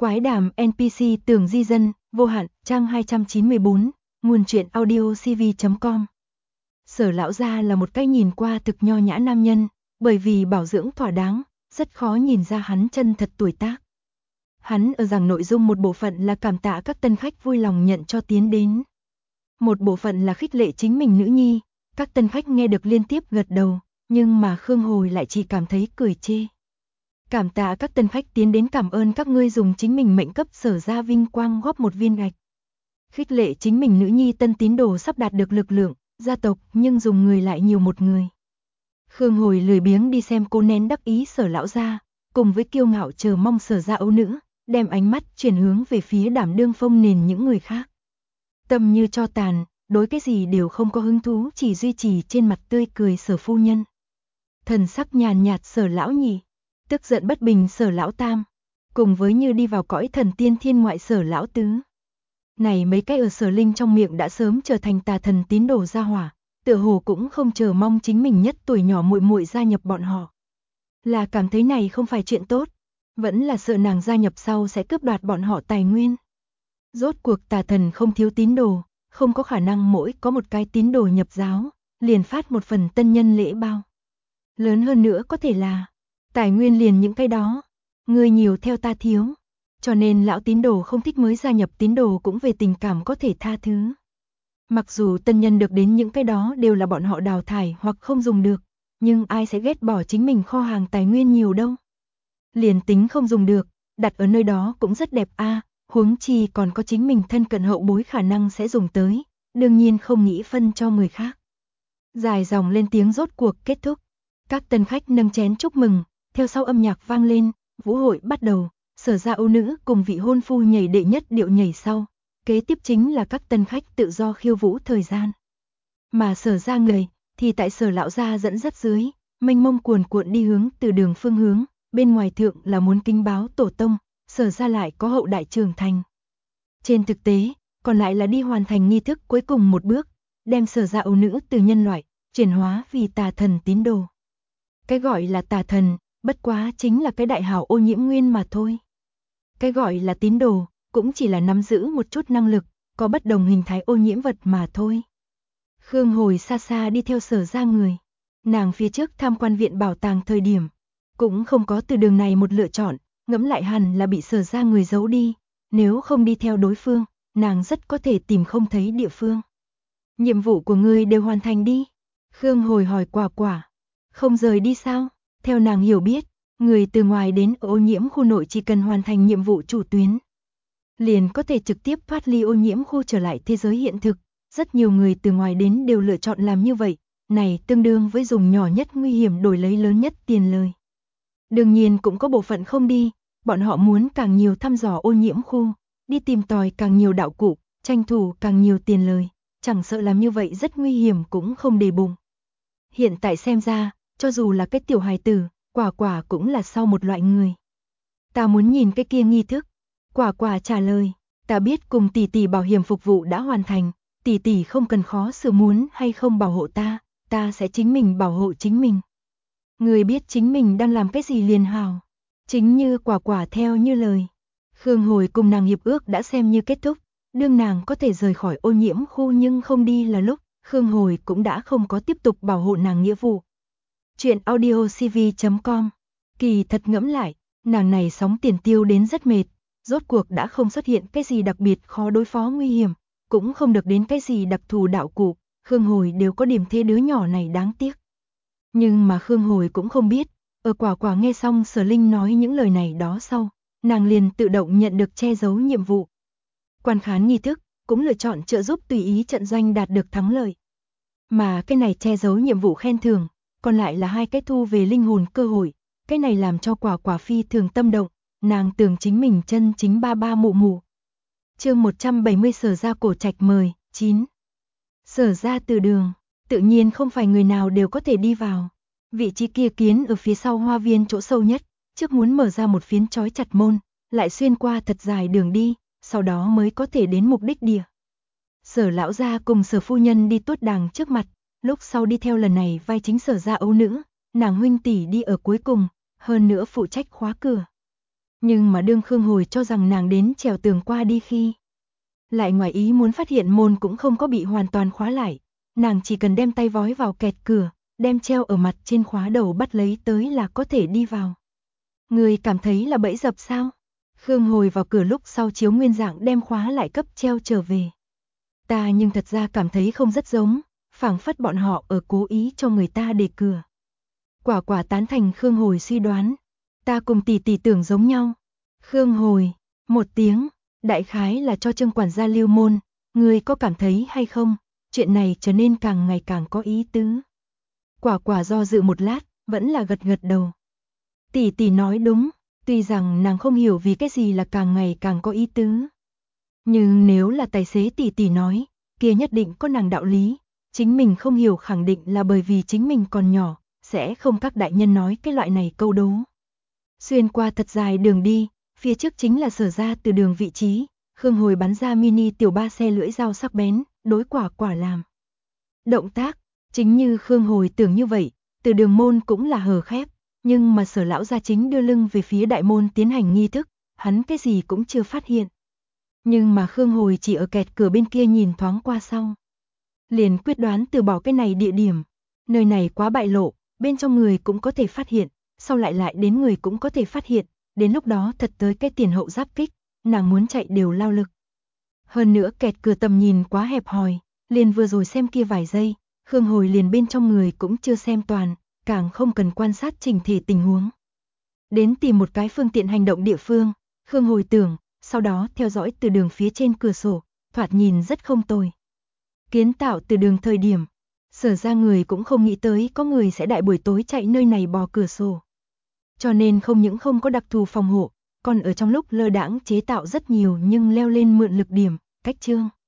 Quái đàm NPC Tường Di Dân, vô hạn, trang 294, nguồn truyện audio cv.com. Sở lão gia là một cái nhìn qua thực nho nhã nam nhân, bởi vì bảo dưỡng thỏa đáng, rất khó nhìn ra hắn chân thật tuổi tác. Hắn ở rằng nội dung một bộ phận là cảm tạ các tân khách vui lòng nhận cho tiến đến. Một bộ phận là khích lệ chính mình nữ nhi, các tân khách nghe được liên tiếp gật đầu, nhưng mà Khương Hồi lại chỉ cảm thấy cười chê. Cảm tạ các tân khách tiến đến, cảm ơn các ngươi dùng chính mình mệnh cấp Sở gia vinh quang góp một viên gạch. Khích lệ chính mình nữ nhi tân tín đồ sắp đạt được lực lượng, gia tộc nhưng dùng người lại nhiều một người. Khương Hồi lười biếng đi xem cô nén đắc ý Sở lão gia, cùng với kiêu ngạo chờ mong Sở gia ấu nữ, đem ánh mắt chuyển hướng về phía đảm đương phong nền những người khác. Tâm như tro tàn, đối cái gì đều không có hứng thú, chỉ duy trì trên mặt tươi cười Sở phu nhân. Thần sắc nhàn nhạt Sở lão nhị, tức giận bất bình Sở lão tam, cùng với như đi vào cõi thần tiên thiên ngoại Sở lão tứ. Này mấy cái ở Sở Linh trong miệng đã sớm trở thành tà thần tín đồ gia hỏa, tựa hồ cũng không chờ mong chính mình nhất tuổi nhỏ muội muội gia nhập bọn họ. Là cảm thấy này không phải chuyện tốt, vẫn là sợ nàng gia nhập sau sẽ cướp đoạt bọn họ tài nguyên. Rốt cuộc tà thần không thiếu tín đồ, không có khả năng mỗi có một cái tín đồ nhập giáo, liền phát một phần tân nhân lễ bao. Lớn hơn nữa có thể là tài nguyên liền những cái đó, người nhiều theo ta thiếu. Cho nên lão tín đồ không thích mới gia nhập tín đồ cũng về tình cảm có thể tha thứ. Mặc dù tân nhân được đến những cái đó đều là bọn họ đào thải hoặc không dùng được, nhưng ai sẽ ghét bỏ chính mình kho hàng tài nguyên nhiều đâu. Liền tính không dùng được, đặt ở nơi đó cũng rất đẹp a, huống chi còn có chính mình thân cận hậu bối khả năng sẽ dùng tới, đương nhiên không nghĩ phân cho người khác. Dài dòng lên tiếng rốt cuộc kết thúc, các tân khách nâng chén chúc mừng, theo sau âm nhạc vang lên, vũ hội bắt đầu. Sở gia ấu nữ cùng vị hôn phu nhảy đệ nhất điệu nhảy sau, kế tiếp chính là các tân khách tự do khiêu vũ thời gian. Mà Sở gia người thì tại Sở lão gia dẫn dắt dưới, mênh mông cuồn cuộn đi hướng từ đường phương hướng, bên ngoài thượng là muốn kinh báo tổ tông, Sở gia lại có hậu đại trưởng thành. Trên thực tế, còn lại là đi hoàn thành nghi thức cuối cùng một bước, đem Sở gia ấu nữ từ nhân loại chuyển hóa vì tà thần tín đồ. Cái gọi là tà thần, bất quá chính là cái đại hào ô nhiễm nguyên mà thôi. Cái gọi là tín đồ, cũng chỉ là nắm giữ một chút năng lực, có bất đồng hình thái ô nhiễm vật mà thôi. Khương Hồi xa xa đi theo Sở gia người. Nàng phía trước tham quan viện bảo tàng thời điểm, cũng không có từ đường này một lựa chọn, ngẫm lại hẳn là bị Sở gia người giấu đi. Nếu không đi theo đối phương, nàng rất có thể tìm không thấy địa phương. Nhiệm vụ của ngươi đều hoàn thành đi. Khương Hồi hỏi Quả Quả. Không rời đi sao? Theo nàng hiểu biết, người từ ngoài đến ô nhiễm khu nội chỉ cần hoàn thành nhiệm vụ chủ tuyến, liền có thể trực tiếp thoát ly ô nhiễm khu trở lại thế giới hiện thực. Rất nhiều người từ ngoài đến đều lựa chọn làm như vậy, này tương đương với dùng nhỏ nhất nguy hiểm đổi lấy lớn nhất tiền lời. Đương nhiên cũng có bộ phận không đi, bọn họ muốn càng nhiều thăm dò ô nhiễm khu, đi tìm tòi càng nhiều đạo cụ, tranh thủ càng nhiều tiền lời, chẳng sợ làm như vậy rất nguy hiểm cũng không để bụng. Hiện tại xem ra, cho dù là cái tiểu hài tử, Quả Quả cũng là sau một loại người. Ta muốn nhìn cái kia nghi thức. Quả Quả trả lời, ta biết cùng tỷ tỷ bảo hiểm phục vụ đã hoàn thành, tỷ tỷ không cần khó xử muốn hay không bảo hộ ta, ta sẽ chính mình bảo hộ chính mình. Người biết chính mình đang làm cái gì liền hào. Chính như Quả Quả theo như lời. Khương Hồi cùng nàng hiệp ước đã xem như kết thúc, đương nàng có thể rời khỏi ô nhiễm khu nhưng không đi là lúc, Khương Hồi cũng đã không có tiếp tục bảo hộ nàng nghĩa vụ. Chuyện audio cv.com. Kỳ thật ngẫm lại, nàng này sóng tiền tiêu đến rất mệt, rốt cuộc đã không xuất hiện cái gì đặc biệt khó đối phó nguy hiểm, cũng không được đến cái gì đặc thù đạo cụ, Khương Hồi đều có điểm thế đứa nhỏ này đáng tiếc. Nhưng mà Khương Hồi cũng không biết, ở Quả Quả nghe xong Sở Linh nói những lời này đó sau, nàng liền tự động nhận được che giấu nhiệm vụ. Quan khán nghi thức, cũng lựa chọn trợ giúp tùy ý trận doanh đạt được thắng lợi. Mà cái này che giấu nhiệm vụ khen thưởng, còn lại là 2 cái thu về linh hồn cơ hội, cái này làm cho Quả Quả phi thường tâm động, nàng tưởng chính mình chân chính ba ba mụ mụ. Chương 170 Sở gia cổ trạch mời, 9. Sở gia từ đường, tự nhiên không phải người nào đều có thể đi vào. Vị trí kia kiến ở phía sau hoa viên chỗ sâu nhất, trước muốn mở ra một phiến trói chặt môn, lại xuyên qua thật dài đường đi, sau đó mới có thể đến mục đích địa. Sở lão gia cùng Sở phu nhân đi tuốt đàng trước mặt, lúc sau đi theo lần này vai chính Sở gia ấu nữ, nàng huynh tỷ đi ở cuối cùng, hơn nữa phụ trách khóa cửa. Nhưng mà đương Khương Hồi cho rằng nàng đến trèo tường qua đi khi, lại ngoài ý muốn phát hiện môn cũng không có bị hoàn toàn khóa lại, nàng chỉ cần đem tay vói vào kẹt cửa, đem treo ở mặt trên khóa đầu bắt lấy tới là có thể đi vào. Người cảm thấy là bẫy dập sao? Khương Hồi vào cửa lúc sau chiếu nguyên dạng đem khóa lại cấp treo trở về. Ta nhưng thật ra cảm thấy không rất giống, phảng phất bọn họ ở cố ý cho người ta để cửa. Quả quả tán thành Khương Hồi suy đoán. Ta cùng tỷ tỷ tưởng giống nhau. Khương Hồi, một tiếng, đại khái là cho Trương quản gia lưu môn, người có cảm thấy hay không, chuyện này trở nên càng ngày càng có ý tứ. Quả quả do dự một lát, vẫn là gật gật đầu. Tỷ tỷ nói đúng, tuy rằng nàng không hiểu vì cái gì là càng ngày càng có ý tứ. Nhưng nếu là tài xế tỷ tỷ nói, kia nhất định có nàng đạo lý, chính mình không hiểu khẳng định là bởi vì chính mình còn nhỏ, sẽ không các đại nhân nói cái loại này câu đố. Xuyên qua thật dài đường đi, phía trước chính là Sở ra từ đường vị trí, Khương Hồi bắn ra mini tiểu ba xe lưỡi dao sắc bén, đối quả quả làm. Động tác, chính như Khương Hồi tưởng như vậy, từ đường môn cũng là hờ khép, nhưng mà Sở lão gia chính đưa lưng về phía đại môn tiến hành nghi thức, hắn cái gì cũng chưa phát hiện. Nhưng mà Khương Hồi chỉ ở kẹt cửa bên kia nhìn thoáng qua sau. Liền quyết đoán từ bỏ cái này địa điểm, nơi này quá bại lộ, bên trong người cũng có thể phát hiện, sau lại đến người cũng có thể phát hiện, đến lúc đó thật tới cái tiền hậu giáp kích, nàng muốn chạy đều lao lực. Hơn nữa kẹt cửa tầm nhìn quá hẹp hòi, liền vừa rồi xem kia vài giây, Khương Hồi liền bên trong người cũng chưa xem toàn, càng không cần quan sát chỉnh thể tình huống. Đến tìm một cái phương tiện hành động địa phương, Khương Hồi tưởng, sau đó theo dõi từ đường phía trên cửa sổ, thoạt nhìn rất không tồi. Kiến tạo từ đường thời điểm, Sở ra người cũng không nghĩ tới có người sẽ đại buổi tối chạy nơi này bò cửa sổ. Cho nên không những không có đặc thù phòng hộ, còn ở trong lúc lơ đãng chế tạo rất nhiều nhưng leo lên mượn lực điểm, cách trương.